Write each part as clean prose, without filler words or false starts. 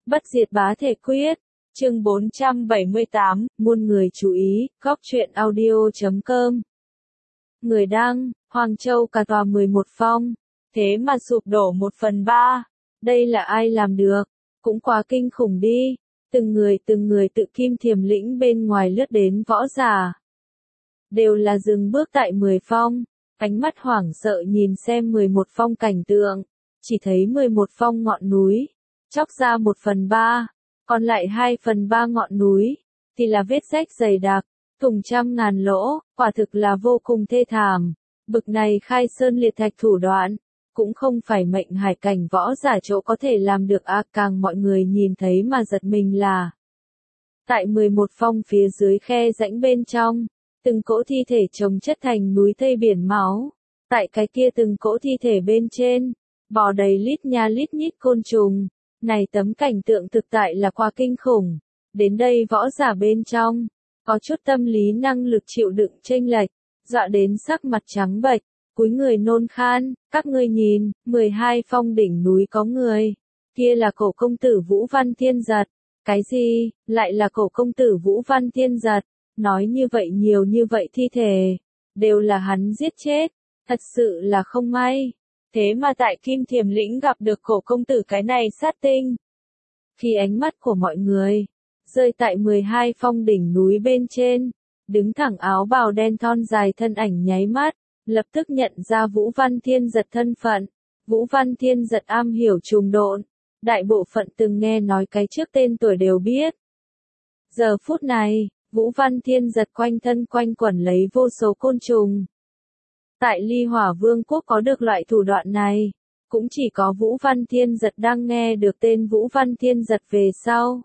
Bất diệt bá thể quyết, chương 478, muôn người chú ý, góc truyện audio.com. Người đăng, Hoàng Châu cả tòa 11 phong, thế mà sụp đổ 1/3, đây là ai làm được, cũng quá kinh khủng đi, từng người tự kim thiềm lĩnh bên ngoài lướt đến võ giả. Đều là dừng bước tại 10 phong, ánh mắt hoảng sợ nhìn xem 11 phong cảnh tượng, chỉ thấy 11 phong ngọn núi, chóc ra 1/3, còn lại 2/3 ngọn núi, thì là vết rách dày đặc, thủng trăm ngàn lỗ, quả thực là vô cùng thê thảm. Bực này khai sơn liệt thạch thủ đoạn, cũng không phải mệnh hải cảnh võ giả chỗ có thể làm được càng mọi người nhìn thấy mà giật mình là. Tại 11 phong phía dưới khe rãnh bên trong, từng cỗ thi thể chồng chất thành núi thây biển máu, tại cái kia từng cỗ thi thể bên trên, bò đầy lít nha lít nhít côn trùng. Này tấm cảnh tượng thực tại là quá kinh khủng, đến đây võ giả bên trong, có chút tâm lý năng lực chịu đựng chênh lệch, dọa đến sắc mặt trắng bệch, cúi người nôn khan, các ngươi nhìn, 12 phong đỉnh núi có người, kia là cổ công tử Vũ Văn Thiên Giật, cái gì, lại là cổ công tử Vũ Văn Thiên Giật, nói như vậy nhiều như vậy thi thể, đều là hắn giết chết, thật sự là không may. Thế mà tại Kim Thiềm Lĩnh gặp được cổ công tử cái này sát tinh. Khi ánh mắt của mọi người rơi tại 12 phong đỉnh núi bên trên, đứng thẳng áo bào đen thon dài thân ảnh nháy mắt, lập tức nhận ra Vũ Văn Thiên Giật thân phận. Vũ Văn Thiên Giật am hiểu trùng độn, đại bộ phận từng nghe nói cái trước tên tuổi đều biết. Giờ phút này, Vũ Văn Thiên Giật quanh thân quanh quẩn lấy vô số côn trùng. Tại Ly Hỏa Vương quốc có được loại thủ đoạn này, cũng chỉ có Vũ Văn Thiên Giật đang nghe được tên Vũ Văn Thiên Giật về sau.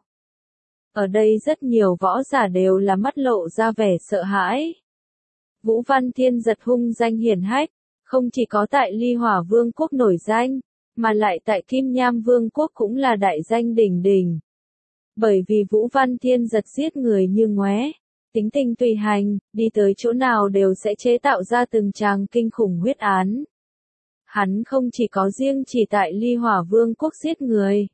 Ở đây rất nhiều võ giả đều là mắt lộ ra vẻ sợ hãi. Vũ Văn Thiên Giật hung danh hiển hách, không chỉ có tại Ly Hỏa Vương quốc nổi danh, mà lại tại Kim Nham Vương quốc cũng là đại danh đỉnh đỉnh. Bởi vì Vũ Văn Thiên Giật giết người như ngoé. Tính tình tùy hành, đi tới chỗ nào đều sẽ chế tạo ra từng tràng kinh khủng huyết án. Hắn không chỉ có riêng chỉ tại Ly Hỏa Vương quốc giết người.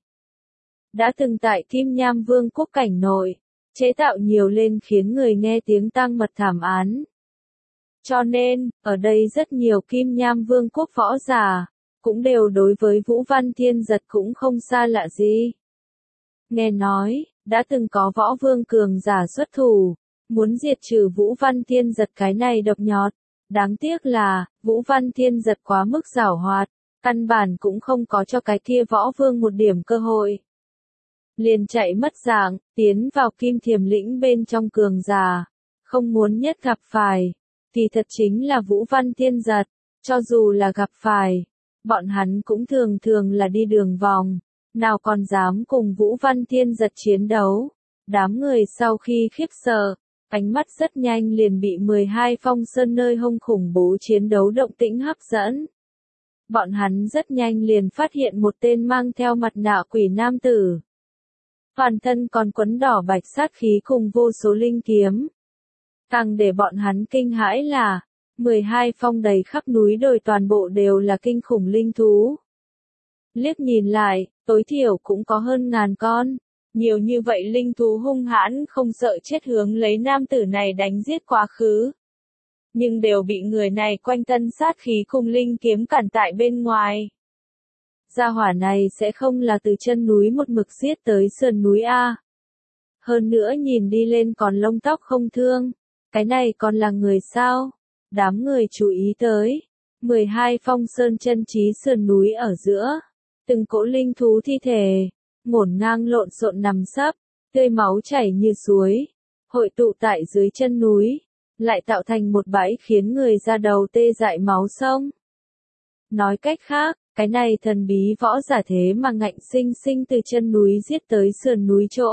Đã từng tại Kim Nham Vương quốc cảnh nội, chế tạo nhiều lên khiến người nghe tiếng tang mật thảm án. Cho nên, ở đây rất nhiều Kim Nham Vương quốc võ giả, cũng đều đối với Vũ Văn Thiên Giật cũng không xa lạ gì. Nghe nói, đã từng có võ vương cường giả xuất thủ, muốn diệt trừ Vũ Văn Thiên Giật cái này độc nhọt. Đáng tiếc là, Vũ Văn Thiên Giật quá mức giảo hoạt, căn bản cũng không có cho cái kia võ vương một điểm cơ hội. Liền chạy mất dạng, tiến vào Kim Thiềm Lĩnh bên trong cường giả, không muốn nhất gặp phải, thì thật chính là Vũ Văn Thiên Giật, cho dù là gặp phải, bọn hắn cũng thường là đi đường vòng, nào còn dám cùng Vũ Văn Thiên Giật chiến đấu. Đám người sau khi khiếp sợ, ánh mắt rất nhanh liền bị 12 phong sơn nơi hung khủng bố chiến đấu động tĩnh hấp dẫn. Bọn hắn rất nhanh liền phát hiện một tên mang theo mặt nạ quỷ nam tử. Toàn thân còn quấn đỏ bạch sát khí cùng vô số linh kiếm. Càng để bọn hắn kinh hãi là, 12 phong đầy khắp núi đồi toàn bộ đều là kinh khủng linh thú. Liếc nhìn lại, tối thiểu cũng có hơn 1000 con. Nhiều như vậy linh thú hung hãn không sợ chết hướng lấy nam tử này đánh giết quá khứ. Nhưng đều bị người này quanh thân sát khí cùng linh kiếm cản tại bên ngoài. Gia hỏa này sẽ không là từ chân núi một mực giết tới sườn núi A. Hơn nữa nhìn đi lên còn lông tóc không thương. Cái này còn là người sao? Đám người chú ý tới. 12 phong sơn chân trí sườn núi ở giữa. Từng cỗ linh thú thi thể. Ngổn ngang lộn xộn nằm sấp, tươi máu chảy như suối, hội tụ tại dưới chân núi, lại tạo thành một bãi khiến người ra đầu tê dại máu sông. Nói cách khác, cái này thần bí võ giả thế mà ngạnh sinh từ chân núi giết tới sườn núi chỗ.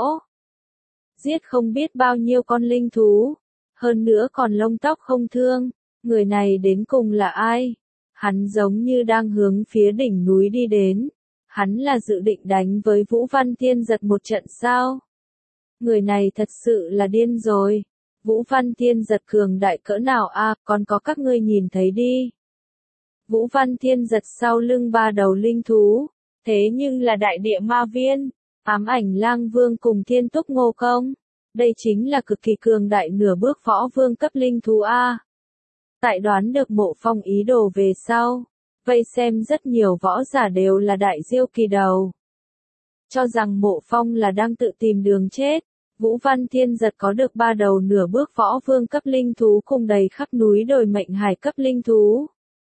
Giết không biết bao nhiêu con linh thú, hơn nữa còn lông tóc không thương, người này đến cùng là ai? Hắn giống như đang hướng phía đỉnh núi đi đến. Hắn là dự định đánh với Vũ Văn Thiên Giật một trận sao? Người này thật sự là điên rồi. Vũ Văn Thiên Giật cường đại cỡ nào còn có các ngươi nhìn thấy đi. Vũ Văn Thiên Giật sau lưng 3 đầu linh thú, thế nhưng là đại địa ma viên, Ám ảnh lang vương cùng thiên túc ngô công. Đây chính là cực kỳ cường đại nửa bước võ vương cấp linh thú A. Tại đoán được Mộ Phong ý đồ về sau, vây xem rất nhiều võ giả đều là đại diêu kỳ đầu. Cho rằng Mộ Phong là đang tự tìm đường chết. Vũ Văn Thiên Giật có được 3 đầu nửa bước võ vương cấp linh thú cùng đầy khắp núi đồi mệnh hải cấp linh thú.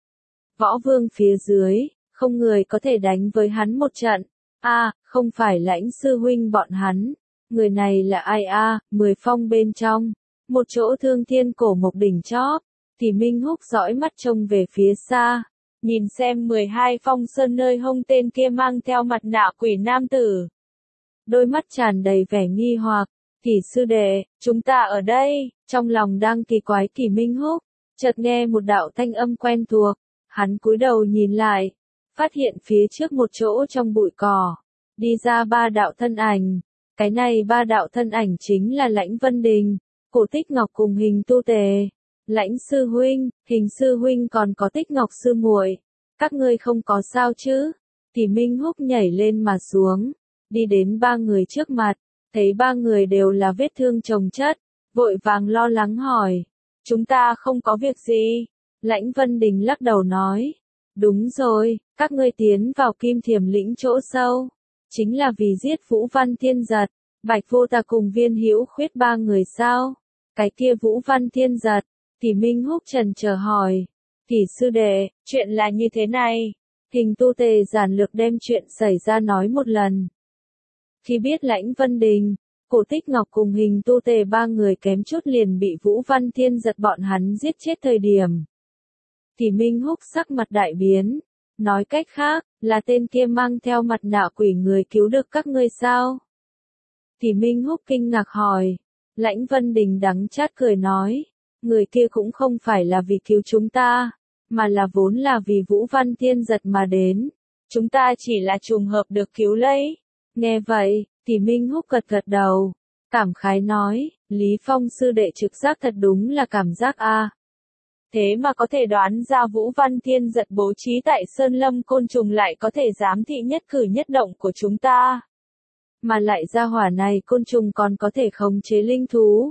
Võ vương phía dưới, không người có thể đánh với hắn một trận. Không phải Lãnh sư huynh bọn hắn. Người này là ai 10 phong bên trong. Một chỗ Thương Thiên cổ mộc đỉnh chóp. Thì Minh Húc dõi mắt trông về phía xa. Nhìn xem 12 phong sơn nơi hông tên kia mang theo mặt nạ quỷ nam tử. Đôi mắt tràn đầy vẻ nghi hoặc. Kỷ sư đệ, chúng ta ở đây. Trong lòng đang kỳ quái Kỷ Minh Húc, chợt nghe một đạo thanh âm quen thuộc. Hắn cúi đầu nhìn lại, phát hiện phía trước một chỗ trong bụi cỏ, đi ra 3 đạo thân ảnh. Cái này 3 đạo thân ảnh chính là Lãnh Vân Đình, Cổ Tích Ngọc cùng Hình Tu Tề. Lãnh sư huynh, Hình sư huynh còn có Tích Ngọc sư muội, các ngươi không có sao chứ? Kỷ Minh Húc nhảy lên mà xuống, đi đến 3 người trước mặt, thấy 3 người đều là vết thương chồng chất, vội vàng lo lắng hỏi, chúng ta không có việc gì. Lãnh Vân Đình lắc đầu nói, đúng rồi, các ngươi tiến vào Kim Thiểm lĩnh chỗ sâu, chính là vì giết Vũ Văn Thiên Giật, Bạch Vô Tà cùng Viên Hữu Khuyết 3 người sao? Cái kia Vũ Văn Thiên Giật. Kỷ Minh Húc trần chờ hỏi, Kỷ sư đệ, chuyện là như thế này. Hình Tu Tề giản lược đem chuyện xảy ra nói một lần. Khi biết Lãnh Vân Đình, Cổ Tích Ngọc cùng Hình Tu Tề 3 người kém chút liền bị Vũ Văn Thiên Giật bọn hắn giết chết thời điểm. Kỷ Minh Húc sắc mặt đại biến, nói cách khác, là tên kia mang theo mặt nạ quỷ người cứu được các ngươi sao? Kỷ Minh Húc kinh ngạc hỏi, Lãnh Vân Đình đắng chát cười nói, người kia cũng không phải là vì cứu chúng ta, mà là vốn là vì Vũ Văn Thiên Giật mà đến. Chúng ta chỉ là trùng hợp được cứu lấy. Nghe vậy, Kỷ Minh Húc gật gật đầu, cảm khái nói, Lý Phong sư đệ trực giác thật đúng là cảm giác Thế mà có thể đoán ra Vũ Văn Thiên Giật bố trí tại Sơn Lâm côn trùng lại có thể giám thị nhất cử nhất động của chúng ta. Mà lại ra hỏa này côn trùng còn có thể khống chế linh thú.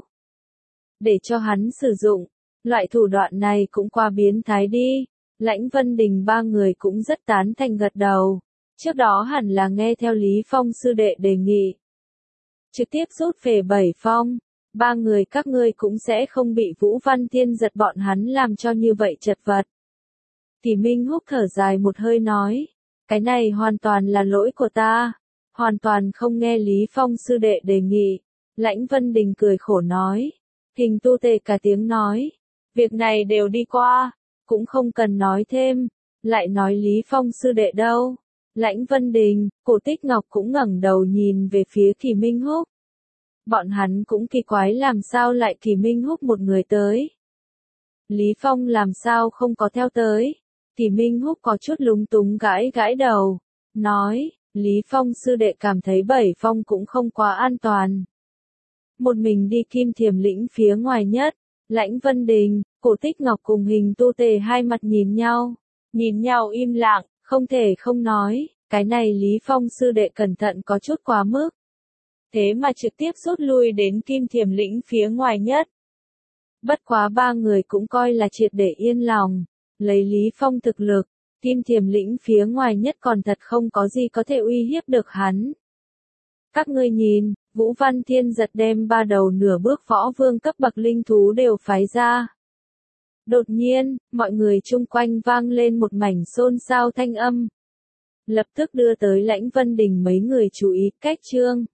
Để cho hắn sử dụng, loại thủ đoạn này cũng qua biến thái đi. Lãnh Vân Đình 3 người cũng rất tán thành gật đầu. Trước đó hẳn là nghe theo Lý Phong sư đệ đề nghị. Trực tiếp rút về 7 phong. 3 người các ngươi cũng sẽ không bị Vũ Văn Thiên Giật bọn hắn làm cho như vậy chật vật. Kỷ Minh Húc thở dài một hơi nói, cái này hoàn toàn là lỗi của ta, hoàn toàn không nghe Lý Phong sư đệ đề nghị. Lãnh Vân Đình cười khổ nói, Hình Tu Tề cả tiếng nói, việc này đều đi qua, cũng không cần nói thêm, lại nói Lý Phong sư đệ đâu. Lãnh Vân Đình, Cổ Tích Ngọc cũng ngẩng đầu nhìn về phía Kỷ Minh Húc. Bọn hắn cũng kỳ quái làm sao lại Kỷ Minh Húc một người tới. Lý Phong làm sao không có theo tới. Kỷ Minh Húc có chút lúng túng gãi gãi đầu. Nói, Lý Phong sư đệ cảm thấy 7 phong cũng không quá an toàn. Một mình đi Kim Thiểm lĩnh phía ngoài nhất. Lãnh Vân Đình, Cổ Tích Ngọc cùng Hình Tu Tề hai mặt nhìn nhau im lặng, không thể không nói, cái này Lý Phong sư đệ cẩn thận có chút quá mức. Thế mà trực tiếp rút lui đến Kim Thiểm lĩnh phía ngoài nhất. Bất quá 3 người cũng coi là triệt để yên lòng, lấy Lý Phong thực lực, Kim Thiểm lĩnh phía ngoài nhất còn thật không có gì có thể uy hiếp được hắn. Các ngươi nhìn, Vũ Văn Thiên Giật đem 3 đầu nửa bước võ vương cấp bậc linh thú đều phái ra. Đột nhiên, mọi người chung quanh vang lên một mảnh xôn xao thanh âm. Lập tức đưa tới Lãnh Vân Đình mấy người chú ý cách chương.